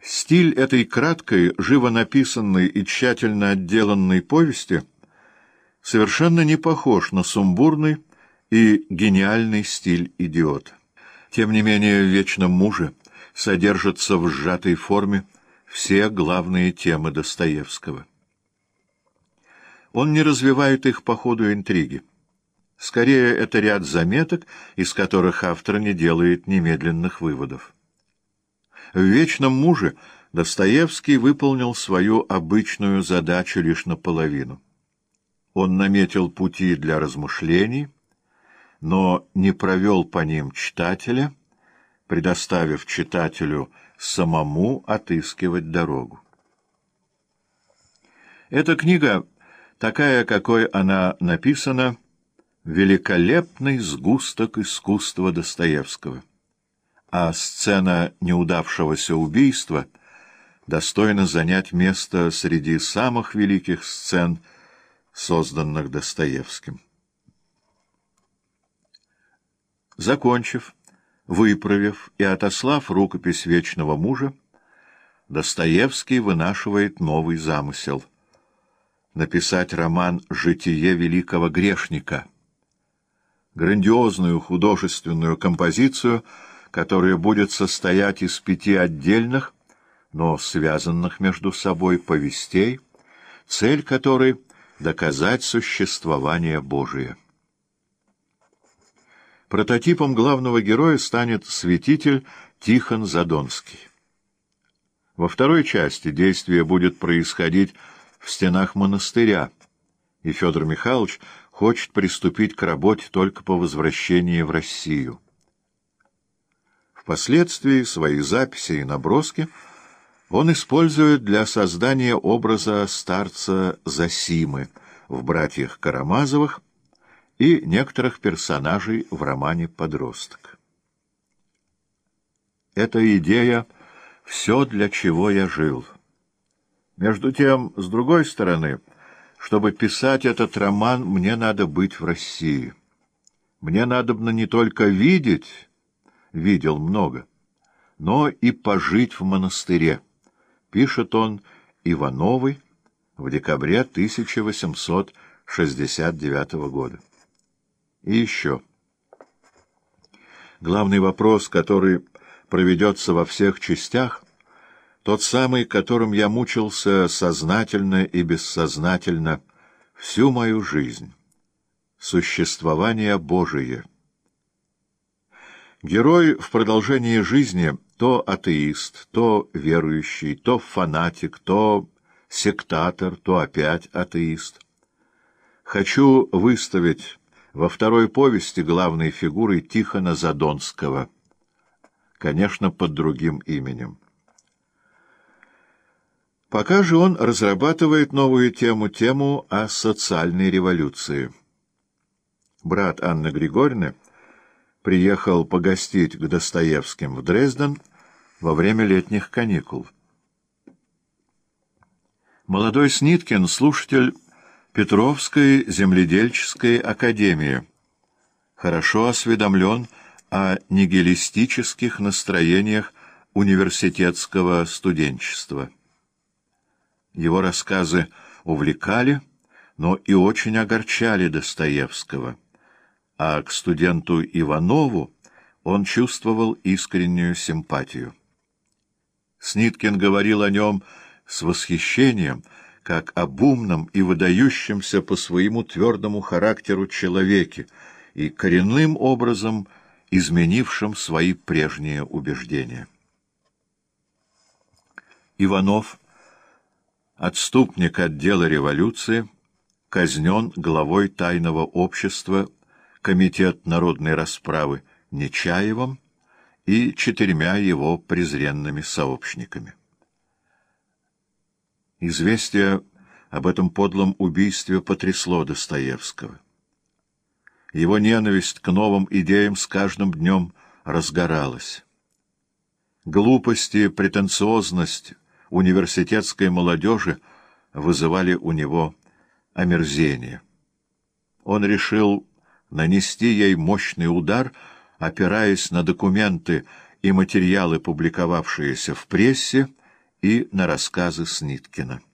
Стиль этой краткой, живо написанной и тщательно отделанной повести совершенно не похож на сумбурный и гениальный стиль «Идиота». Тем не менее, в «Вечном муже» содержатся в сжатой форме все главные темы Достоевского. Он не развивает их по ходу интриги. Скорее, это ряд заметок, из которых автор не делает немедленных выводов. В «Вечном муже» Достоевский выполнил свою обычную задачу лишь наполовину. Он наметил пути для размышлений, но не провел по ним читателя, предоставив читателю самому отыскивать дорогу. Эта книга, такая, какой она написана, великолепный сгусток искусства Достоевского, а сцена неудавшегося убийства достойна занять место среди самых великих сцен, созданных Достоевским. Закончив, выправив и отослав рукопись «Вечного мужа», Достоевский вынашивает новый замысел — написать роман «Житие великого грешника», грандиозную художественную композицию, которая будет состоять из 5 отдельных, но связанных между собой повестей, цель которой — доказать существование Божие. Прототипом главного героя станет святитель Тихон Задонский. Во второй части действие будет происходить в стенах монастыря, и Федор Михайлович хочет приступить к работе только по возвращении в Россию. Впоследствии свои записи и наброски он использует для создания образа старца Зосимы в «Братьях Карамазовых» и некоторых персонажей в романе «Подросток». Эта идея — все, для чего я жил. Между тем, с другой стороны, чтобы писать этот роман, мне надо быть в России. Мне надобно не только видеть, видел много, но и пожить в монастыре, пишет он Ивановой в декабре 1869 года. И еще. Главный вопрос, который проведется во всех частях, тот самый, которым я мучился сознательно и бессознательно всю мою жизнь — существование Божие. Герой в продолжении жизни то атеист, то верующий, то фанатик, то сектатор, то опять атеист. Хочу выставить во второй повести главной фигурой Тихона Задонского, конечно, под другим именем. Пока же он разрабатывает новую тему о социальной революции. Брат Анны Григорьевны приехал погостить к Достоевским в Дрезден во время летних каникул. Молодой Сниткин — слушатель Петровской земледельческой академии, хорошо осведомлен о нигилистических настроениях университетского студенчества. Его рассказы увлекали, но и очень огорчали Достоевского, а к студенту Иванову он чувствовал искреннюю симпатию. Сниткин говорил о нем с восхищением, как об умном и выдающемся по своему твердому характеру человеке и коренным образом изменившем свои прежние убеждения. Иванов, отступник от дела революции, казнен главой тайного общества Комитет народной расправы Нечаевым и 4 его презренными сообщниками. Известие об этом подлом убийстве потрясло Достоевского. Его ненависть к новым идеям с каждым днем разгоралась. Глупость и претенциозность университетской молодежи вызывали у него омерзение. Он решил нанести ей мощный удар, опираясь на документы и материалы, публиковавшиеся в прессе, и на рассказы Сниткина.